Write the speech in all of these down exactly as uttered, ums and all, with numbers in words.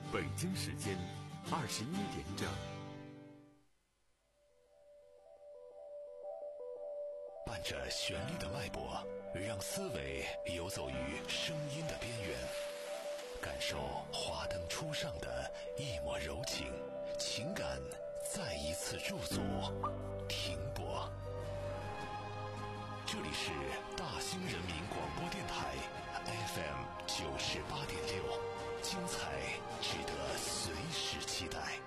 北京时间二十一点整。 伴着旋律的脉搏，让思维游走于声音的边缘，感受华灯初上的一抹柔情，情感再一次驻足停泊。这里是大兴人民广播电台 F M 九十八点六，精彩值得随时期待。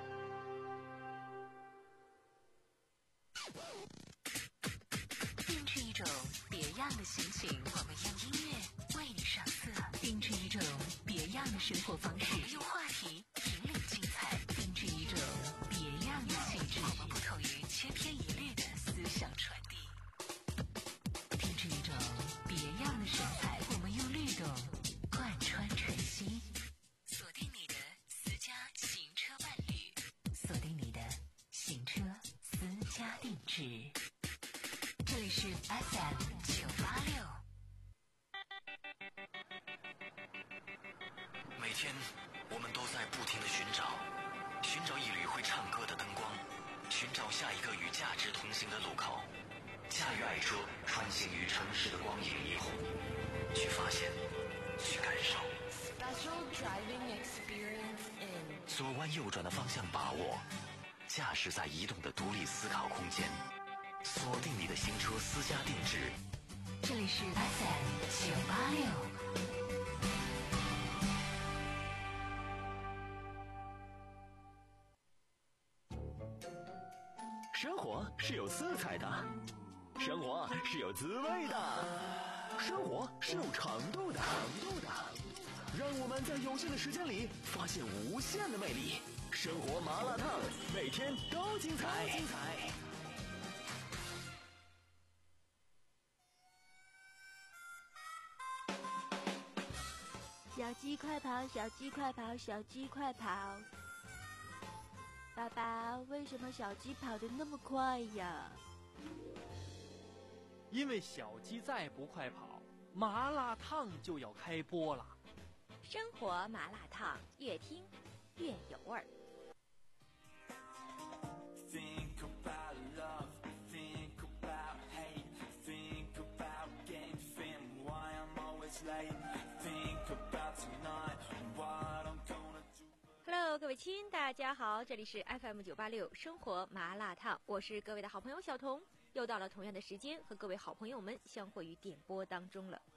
定制一种别样的心情，我们用音乐为你上色；定制一种别样的生活方式，我们用话题引领精彩；定制一种别样的气质，我们不同于千篇一律的思想传递；定制一种别样的神采，我们用律动贯穿晨曦。锁定你的私家行车伴侣，锁定你的行车私家定制。这里是 F M 九八六。 每天我们都在不停地寻找，寻找一缕会唱歌的灯光，寻找下一个与价值同行的路口，驾驭爱车穿行于城市的光影霓虹，去发现，去感受。 Special driving experience in 左弯右转的方向把握，驾驶在移动的独立思考空间，锁定你的行车私家定制。 这里是 F M 九八六。 生活是有色彩的，生活是有滋味的，生活是有长度的。让我们在有限的时间里发现无限的魅力。生活麻辣烫，每天都精彩。精彩。 小鸡快跑，小鸡快跑，小鸡快跑！爸爸，为什么小鸡跑得那么快呀？ 因为小鸡再不快跑，麻辣烫就要开播了。 生活麻辣烫，越听越有味儿。 Think about love, think about hate, think about getting thin, why I'm always late, think about tonight, what I'm gonna do.Hello， 各位亲，大家好，这里是 F M 九八六生活麻辣烫，我是各位的好朋友小彤，又到了同样的时间和各位好朋友们相会于点播当中了。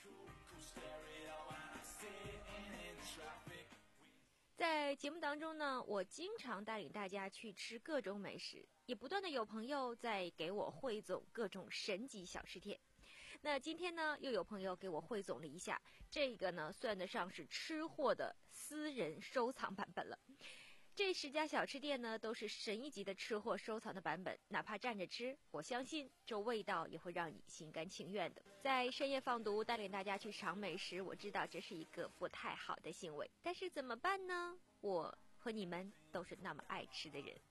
在节目当中呢，我经常带领大家去吃各种美食，也不断的有朋友在给我汇总各种神级小吃店。那今天呢，又有朋友给我汇总了一下，这个呢算得上是吃货的私人收藏版本了。这十家小吃店呢都是神一级的吃货收藏的版本，哪怕站着吃，我相信这味道也会让你心甘情愿的。在深夜放毒带领大家去尝美食，我知道这是一个不太好的行为，但是怎么办呢？我和你们都是那么爱吃的人。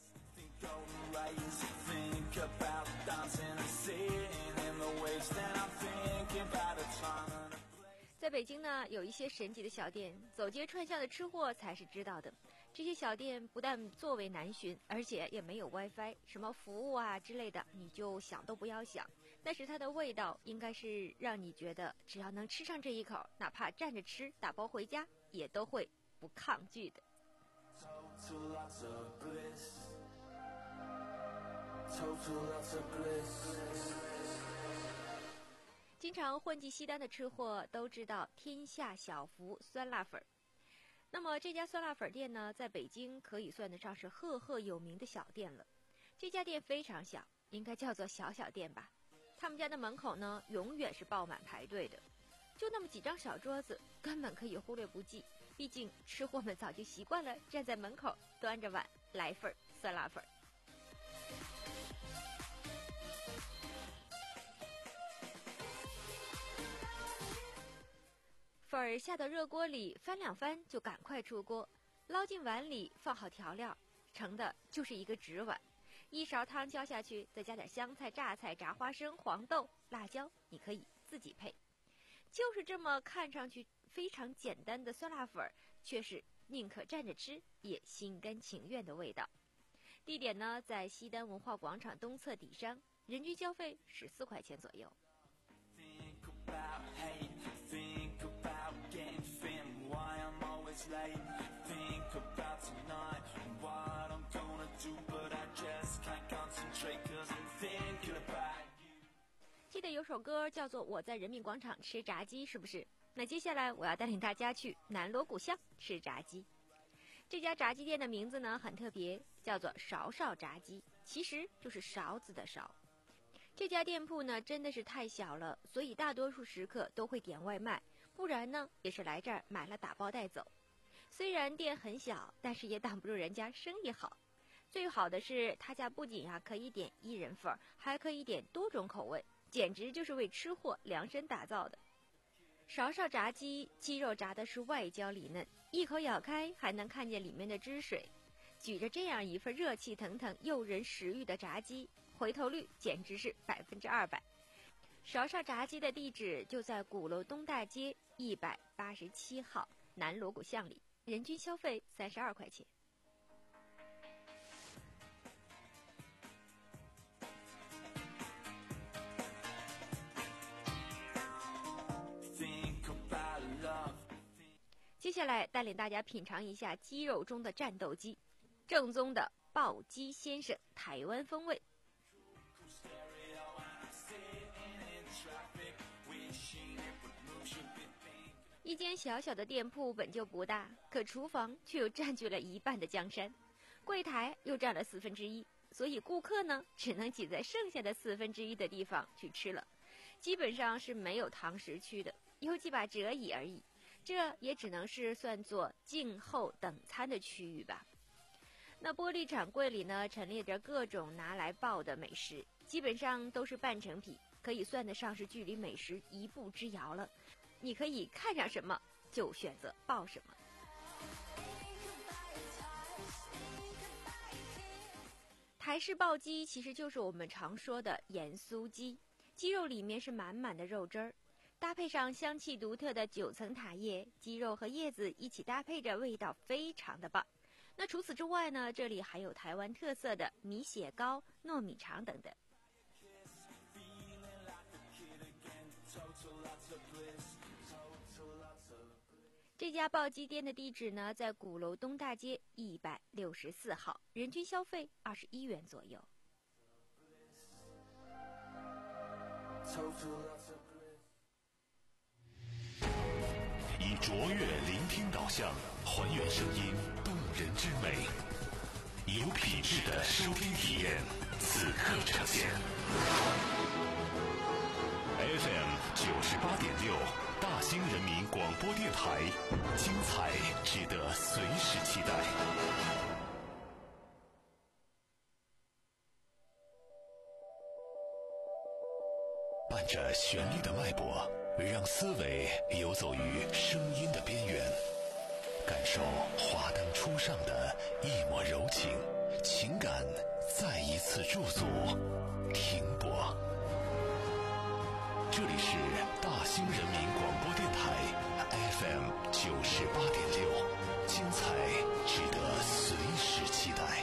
在北京呢，有一些神奇的小店，走街串巷的吃货才是知道的。这些小店不但座位难寻，而且也没有 WiFi， 什么服务啊之类的，你就想都不要想。但是它的味道应该是让你觉得，只要能吃上这一口，哪怕站着吃，打包回家，也都会不抗拒的。经常混迹西单的吃货都知道天下小福酸辣粉。那么这家酸辣粉店呢，在北京可以算得上是赫赫有名的小店了。这家店非常小，应该叫做小小店吧。他们家的门口呢，永远是爆满排队的，就那么几张小桌子，根本可以忽略不计。毕竟吃货们早就习惯了站在门口端着碗来份酸辣粉。粉儿下到热锅里翻两翻就赶快出锅，捞进碗里放好调料，盛的就是一个纸碗。一勺汤浇下去，再加点香菜、榨菜、炸花生、黄豆、辣椒，你可以自己配。就是这么看上去非常简单的酸辣粉， 却是宁可站着吃也心甘情愿的味道。地点呢在西单文化广场东侧底商，人均消费十四块钱左右。记得有首歌叫做《我在人民广场吃炸鸡》，是不是？那接下来我要带领大家去南锣鼓巷吃炸鸡。这家炸鸡店的名字呢很特别，叫做勺勺炸鸡，其实就是勺子的勺。这家店铺呢真的是太小了，所以大多数食客都会点外卖，不然呢也是来这儿买了打包带走。虽然店很小，但是也挡不住人家生意好。最好的是他家不仅啊可以点一人份，还可以点多种口味，简直就是为吃货量身打造的。勺勺炸鸡，鸡肉炸的是外焦里嫩，一口咬开还能看见里面的汁水。举着这样一份热气腾腾、诱人食欲的炸鸡，回头率简直是百分之二百。勺勺炸鸡的地址就在鼓楼东大街一百八十七号南锣鼓巷里，人均消费三十二块钱。接下来带领大家品尝一下鸡肉中的战斗机，正宗的爆鸡先生台湾风味。一间小小的店铺本就不大，可厨房却又占据了一半的江山，柜台又占了四分之一，所以顾客呢只能挤在剩下的四分之一的地方去吃了，基本上是没有堂食区的，有几把折椅而已。这也只能是算作静候等餐的区域吧。那玻璃展柜里呢，陈列着各种拿来爆的美食，基本上都是半成品，可以算得上是距离美食一步之遥了。你可以看上什么就选择爆什么。台式爆鸡其实就是我们常说的盐酥鸡，鸡肉里面是满满的肉汁儿。搭配上香气独特的九层塔叶，鸡肉和叶子一起搭配着，味道非常的棒。那除此之外呢，这里还有台湾特色的米血糕、糯米肠等等。这家爆鸡店的地址呢，在鼓楼东大街一百六十四号，人均消费二十一元左右。 以卓越聆听导向，还原声音动人之美，有品质的收听体验，此刻呈现。F M 九十八点六，大兴人民广播电台，精彩值得随时期待。伴着旋律的脉搏，让思维游走于声音的边缘，感受华灯初上的一抹柔情，情感再一次驻足停泊。这里是大兴人民广播电台 F M 九十八点六，精彩值得随时期待。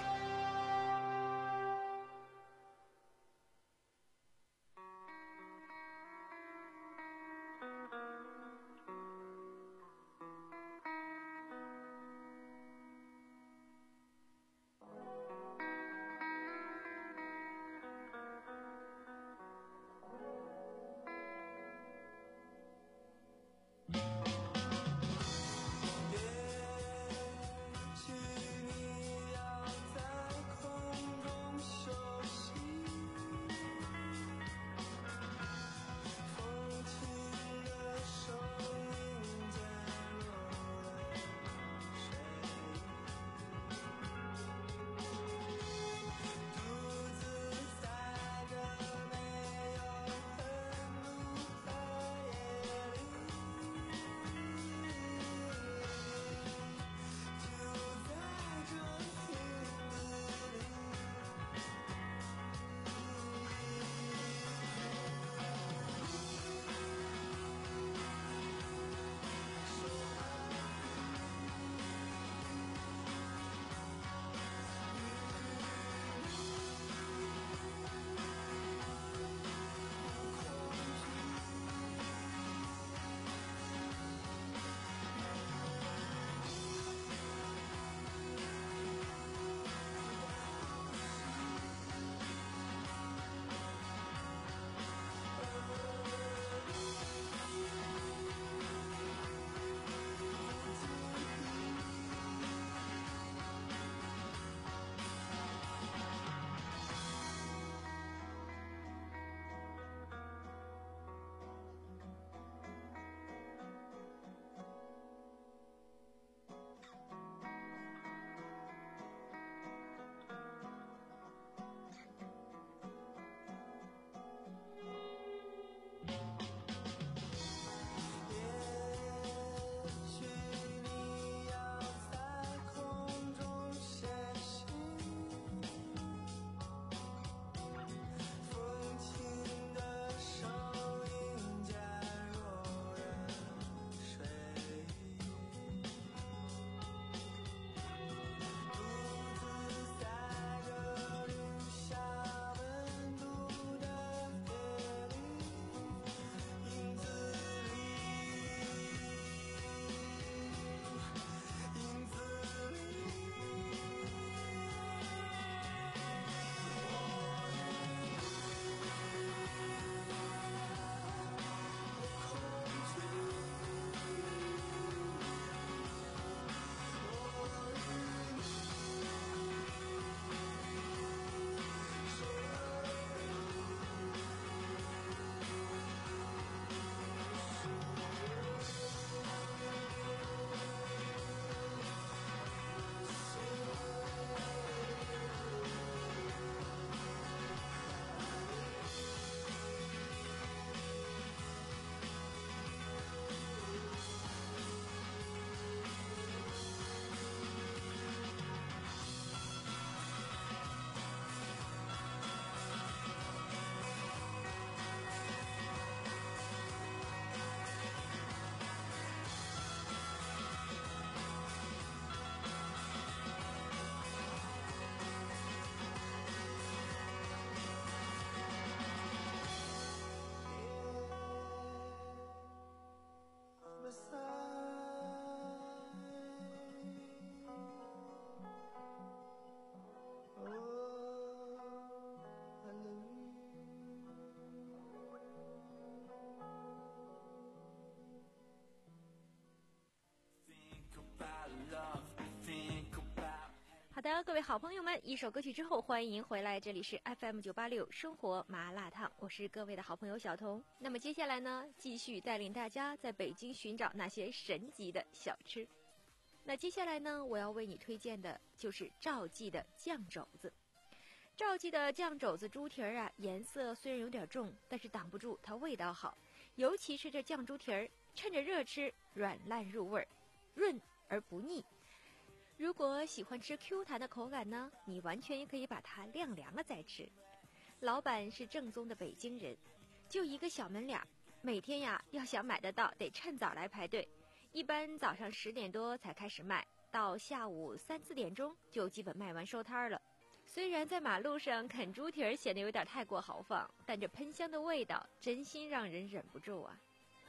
的，各位好朋友们，一首歌曲之后，欢迎回来，这里是 F M 九八六生活麻辣烫，我是各位的好朋友小彤。那么接下来呢，继续带领大家在北京寻找那些神级的小吃。那接下来呢，我要为你推荐的就是赵记的酱肘子。赵记的酱肘子猪蹄儿啊，颜色虽然有点重，但是挡不住它味道好，尤其是这酱猪蹄儿，趁着热吃，软烂入味儿，润而不腻。如果喜欢吃 Q 弹的口感呢，你完全也可以把它晾凉了再吃。老板是正宗的北京人，就一个小门脸，每天呀要想买得到，得趁早来排队。一般早上十点多才开始卖，到下午三四点钟就基本卖完收摊了。虽然在马路上啃猪蹄儿显得有点太过豪放，但这喷香的味道真心让人忍不住啊。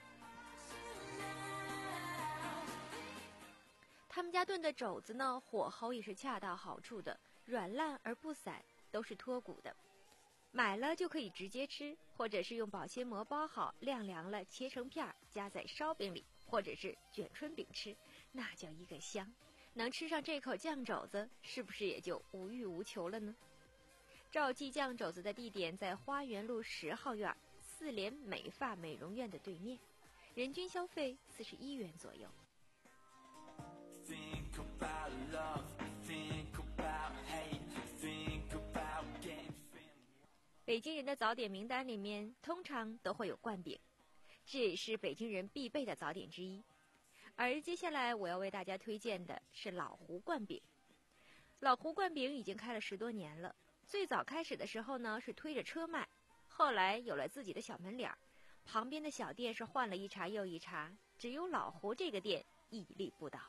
他们家炖的肘子呢，火候也是恰到好处的，软烂而不散，都是脱骨的。买了就可以直接吃，或者是用保鲜膜包好，晾凉了切成片儿，夹在烧饼里，或者是卷春饼吃，那叫一个香。能吃上这口酱肘子，是不是也就无欲无求了呢？赵记酱肘子的地点在花园路十号院四联美发美容院的对面，人均消费四十一元左右。 Think about love, think about hate, think about getting family. 北京人的早点名单里面通常都会有灌饼，这也是北京人必备的早点之一。而接下来我要为大家推荐的是老胡灌饼。老胡灌饼已经开了十多年了，最早开始的时候呢是推着车卖，后来有了自己的小门脸，旁边的小店是换了一茬又一茬，只有老胡这个店屹立不倒。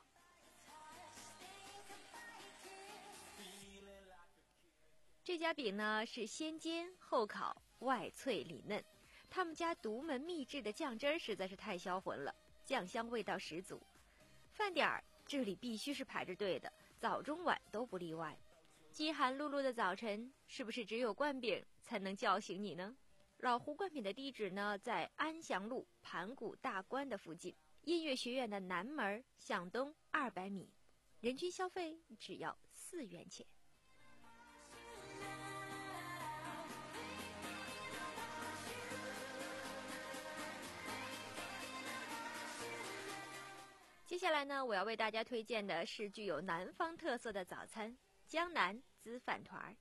这家饼呢是先煎后烤，外脆里嫩。他们家独门秘制的酱汁儿实在是太销魂了，酱香味道十足。饭点儿这里必须是排着队的，早中晚都不例外。饥寒辘辘的早晨，是不是只有灌饼才能叫醒你呢？老胡灌饼的地址呢在安祥路盘古大观的附近，音乐学院的南门向东二百米，人均消费只要四元钱。接下来呢，我要为大家推荐的是具有南方特色的早餐——江南滋饭团儿。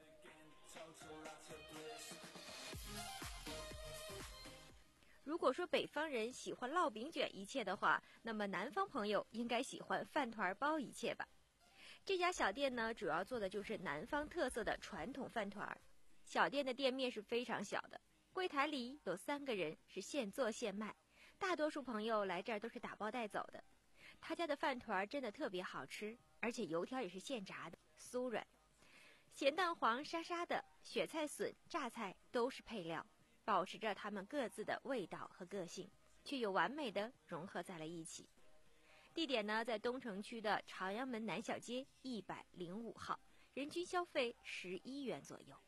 如果说北方人喜欢烙饼卷一切的话，那么南方朋友应该喜欢饭团包一切吧。这家小店呢，主要做的就是南方特色的传统饭团儿。小店的店面是非常小的，柜台里有三个人，是现做现卖。大多数朋友来这儿都是打包带走的。他家的饭团真的特别好吃，而且油条也是现炸的，酥软。咸蛋黄沙沙的，雪菜笋、榨菜都是配料，保持着它们各自的味道和个性，却又完美的融合在了一起。地点呢，在东城区的朝阳门南小街一百零五号，人均消费十一元左右。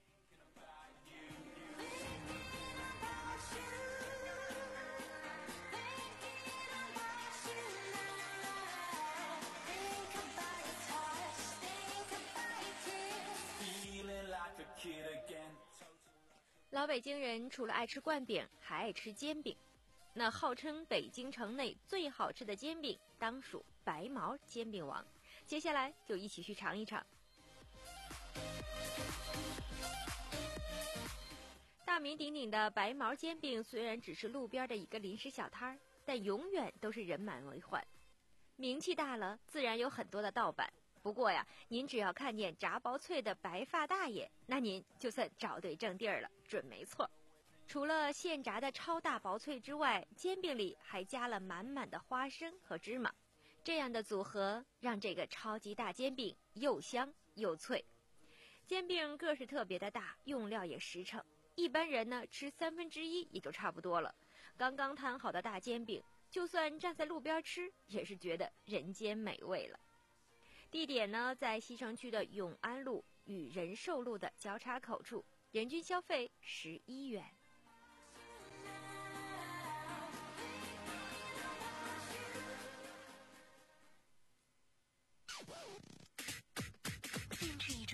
老北京人除了爱吃灌饼，还爱吃煎饼。那号称北京城内最好吃的煎饼，当属白毛煎饼王。接下来就一起去尝一尝。大名鼎鼎的白毛煎饼虽然只是路边的一个临时小摊儿，但永远都是人满为患。名气大了，自然有很多的盗版。不过呀，您只要看见炸薄脆的白发大爷，那您就算找对正地儿了，准没错。除了现炸的超大薄脆之外，煎饼里还加了满满的花生和芝麻，这样的组合让这个超级大煎饼又香又脆。煎饼个是特别的大，用料也实诚，一般人呢吃三分之一也就差不多了。刚刚摊好的大煎饼，就算站在路边吃，也是觉得人间美味了。地点呢，在西城区的永安路与仁寿路的交叉口处，人均消费十一元。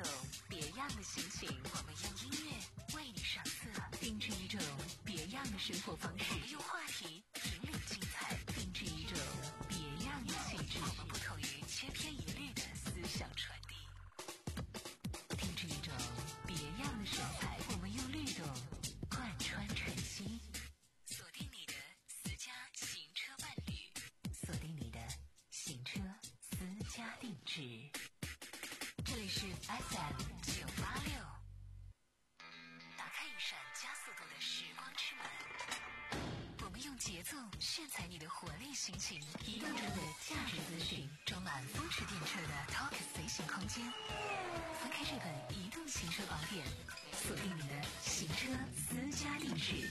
种别样的心情，我们用音乐为你上色，定制一种别样的生活方式，我们用话题引领精彩，定制一种别样的气质，我们不同于千篇一律的思想传递，定制一种别样的神采，我们用律动贯穿晨曦，锁定你的私家行车伴侣，锁定你的行车私家定制。这里是 F M 九八六，打开一扇加速度的时光之门，我们用节奏炫彩你的活力心情，移动中的价值资讯，装满风驰电掣的 Talk 随行空间。翻开这本移动行车宝典，锁定你的行车私家定制。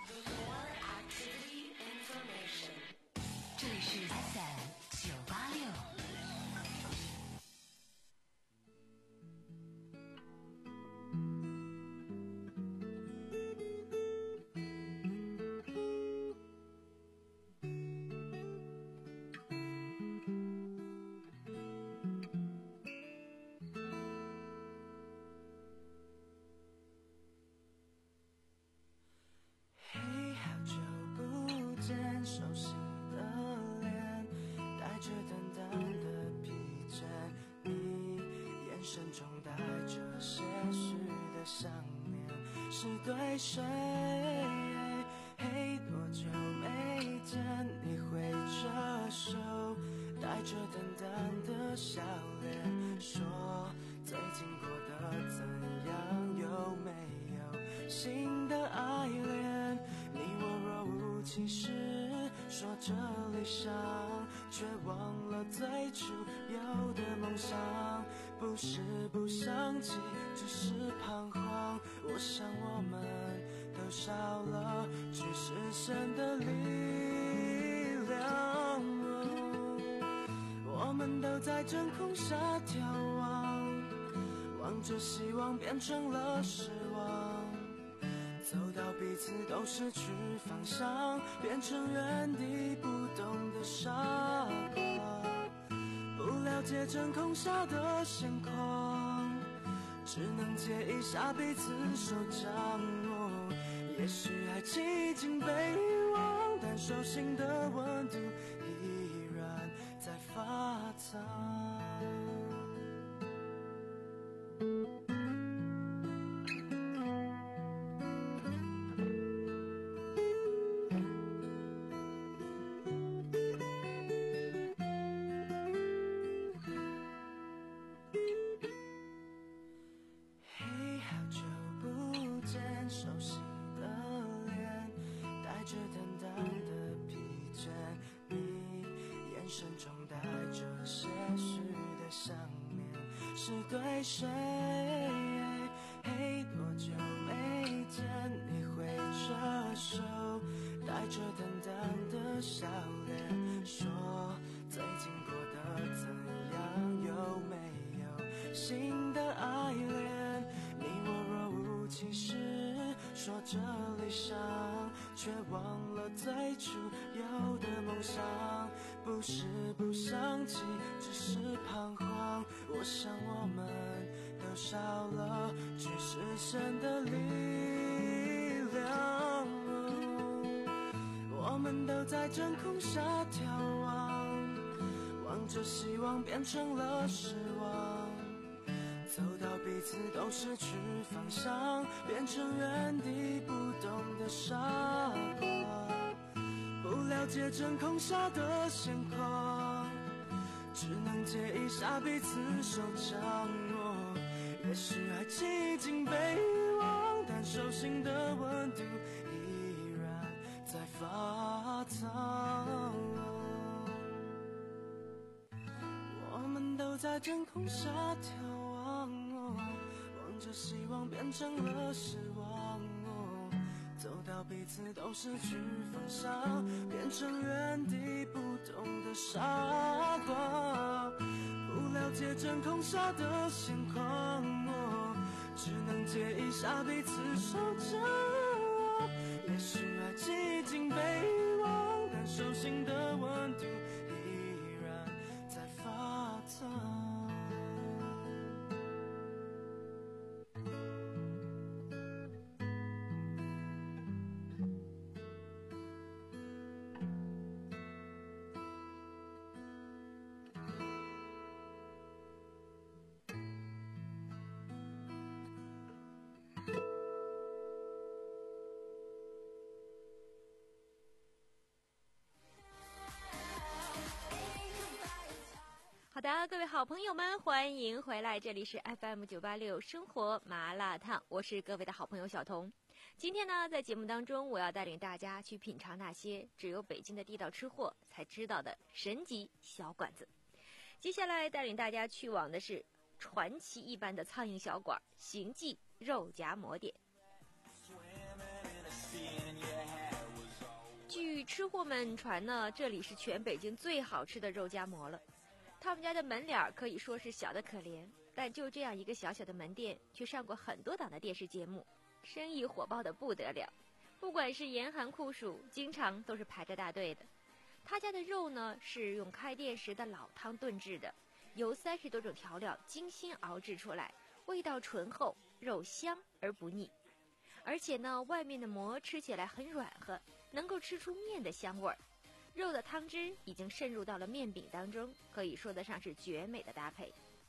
这里是 F M 九八六。 熟悉的脸，带着淡淡的疲倦，你眼神中带着些许的想念，是对谁？嘿，多久没见？你挥着手，带着淡淡的笑脸，说最近过得怎样？有没有新的爱恋？你我若无其事说着理想，却忘了最初有的梦想。不是不想起，只是彷徨。我想我们都少了去实现的力量。我们都在真空下眺望，望着希望变成了失望。走到彼此都失去方向，变成原地不动的傻瓜。不了解真空下的现况，只能借一下彼此手掌。哦，也许爱情已经被遗忘，但手心的温度依然在发烫。熟悉的脸，带着淡淡的疲倦，你眼神中带着些许的想念，是对谁？嘿，多久没见？你挥着手，带着淡淡的笑脸，说最近过得怎样？有没有新的爱恋？你我若无其事说着理想，却忘了最初有的梦想。不是不想起，只是彷徨。我想我们都少了去实现的力量。我们都在真空下眺望，望着希望变成了失望。走到彼此都失去方向，变成原地不动的傻瓜。不了解真空下的现况，只能借一下彼此手掌。哦，也许爱情已经被遗忘，但手心的温度依然在发烫。我们都在真空下眺望，望着希望变成了失望。走到彼此都失去方向，变成原地不动的傻瓜。不了解真空下的现况，只能借一下彼此手掌。也许爱情已经被遗忘，但手心的温度依然在发烫。 的，各位好朋友们，欢迎回来，这里是 F M 九八六生活麻辣烫，我是各位的好朋友小彤。今天呢，在节目当中，我要带领大家去品尝那些只有北京的地道吃货才知道的神级小馆子。接下来带领大家去往的是传奇一般的苍蝇小馆——行记肉夹馍店。据吃货们传呢，这里是全北京最好吃的肉夹馍了。他们家的门脸可以说是小得可怜，但就这样一个小小的门店，却上过很多档的电视节目，生意火爆得不得了。不管是严寒酷暑，经常都是排着大队的。他家的肉呢，是用开店时的老汤炖制的，由三十多种调料精心熬制出来，味道醇厚，肉香而不腻。而且呢，外面的馍吃起来很软和，能够吃出面的香味儿。肉的汤汁已经渗入到了面饼当中，可以说得上是绝美的搭配。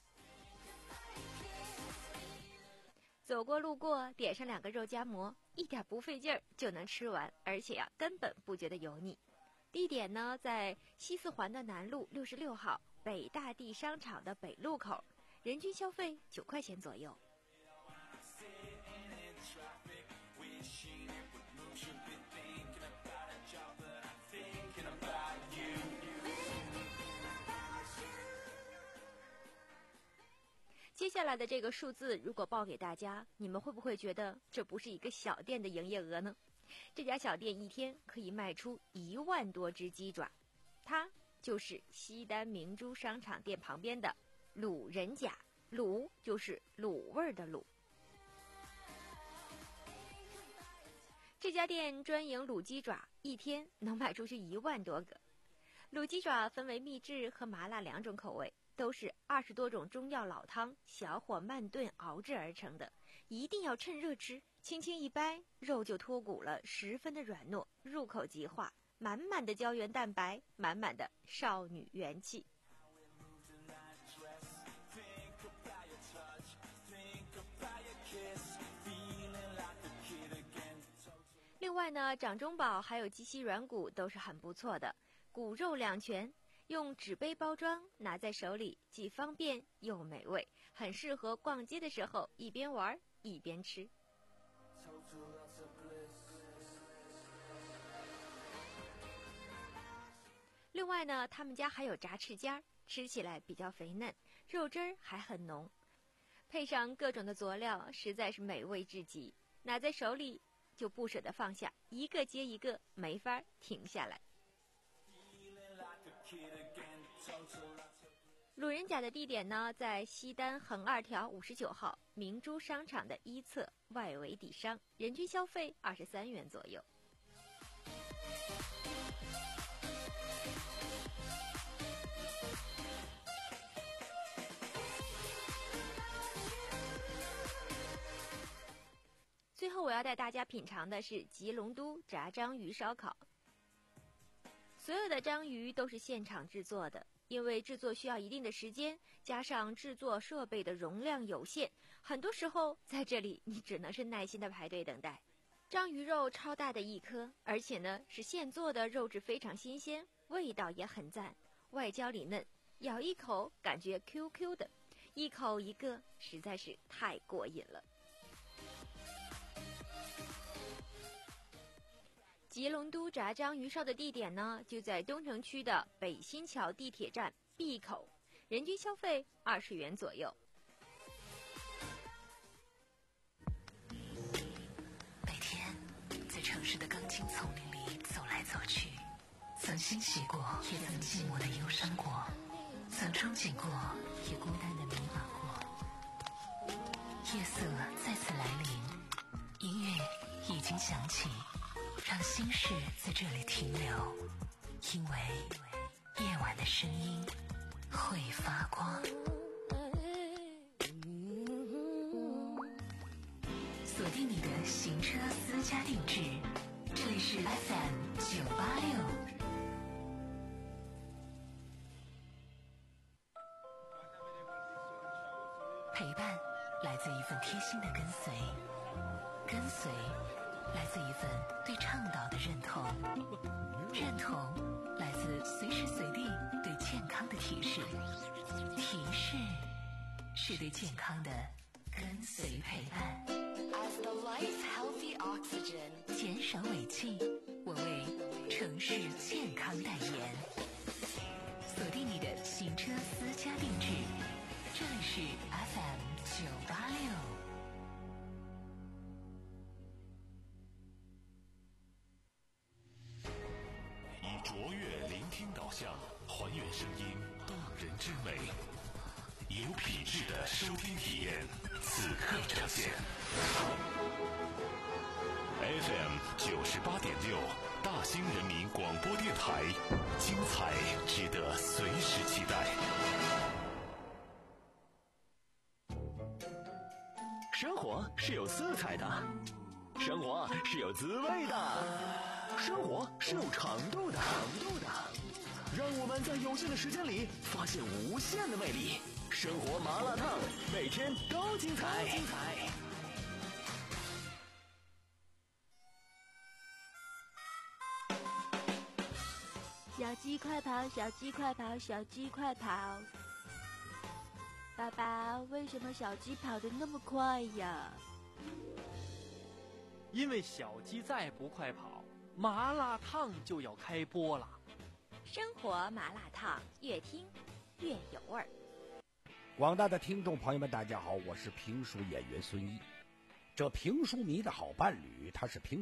走过路过，点上两个肉夹馍，一点不费劲儿就能吃完，而且啊，根本不觉得油腻。地点呢，在西四环的南路六十六号北大地商场的北路口，人均消费九块钱左右。接下来的这个数字如果报给大家，你们会不会觉得这不是一个小店的营业额呢？这家小店一天可以卖出一万多只鸡爪，它就是西单明珠商场店旁边的卤人甲，卤就是卤味的卤。这家店专营卤鸡爪，一天能卖出去一万多个。卤鸡爪分为秘制和麻辣两种口味，都是二十多种中药老汤小火慢炖熬制而成的，一定要趁热吃，轻轻一掰，肉就脱骨了，十分的软糯，入口即化，满满的胶原蛋白，满满的少女元气。另外呢，掌中宝还有鸡膝软骨都是很不错的，骨肉两全，用纸杯包装，拿在手里既方便又美味，很适合逛街的时候一边玩一边吃。另外呢，他们家还有炸翅尖儿，吃起来比较肥嫩，肉汁儿还很浓，配上各种的佐料，实在是美味至极。拿在手里就不舍得放下，一个接一个，没法停下来。卤人甲的地点呢，在西单横二条五十九号明珠商场的一侧外围底商，人均消费二十三元左右。最后我要带大家品尝的是吉隆都炸章鱼烧烤。所有的章鱼都是现场制作的，因为制作需要一定的时间，加上制作设备的容量有限，很多时候在这里你只能是耐心的排队等待。章鱼肉超大的一颗，而且呢是现做的，肉质非常新鲜，味道也很赞，外焦里嫩，咬一口感觉 Q Q 的，一口一个，实在是太过瘾了。吉隆都炸章鱼烧的地点呢，就在东城区的北新桥地铁站 B 口，人均消费二十元左右。 每天在城市的钢筋丛林里走来走去，曾欣喜过，也曾寂寞的忧伤过，曾憧憬过，也孤单的迷茫过。夜色再次来临，音乐已经响起，让心事在这里停留，因为夜晚的声音会发光。锁定你的行车私家定制，这里是 F M 九八六。陪伴来自一份贴心的跟随，跟随来自一份对倡导的认同，认同来自随时随地对健康的提示。 是对健康的跟随陪伴。As the life healthy oxygen， 减少尾气，我为城市健康代言。锁定你的行车私家定制，这里是 F M 九八六。 以卓越聆听导向，还原声音动人之美，有品质的收听体验，此刻呈现。F M 九十八点六，大兴人民广播电台，精彩值得随时期待。 生活是有色彩的，生活是有滋味的，生活是有长度的，长度的。让我们在有限的时间里发现无限的魅力。生活麻辣烫，每天都精彩。精彩。 小鸡快跑，小鸡快跑，小鸡快跑！爸爸，为什么小鸡跑得那么快呀？ 因为小鸡再不快跑，麻辣烫就要开播了。 生活麻辣烫，越听越有味儿。 广大的听众朋友们，大家好，我是评书演员孙一。这评书迷的好伴侣，他是评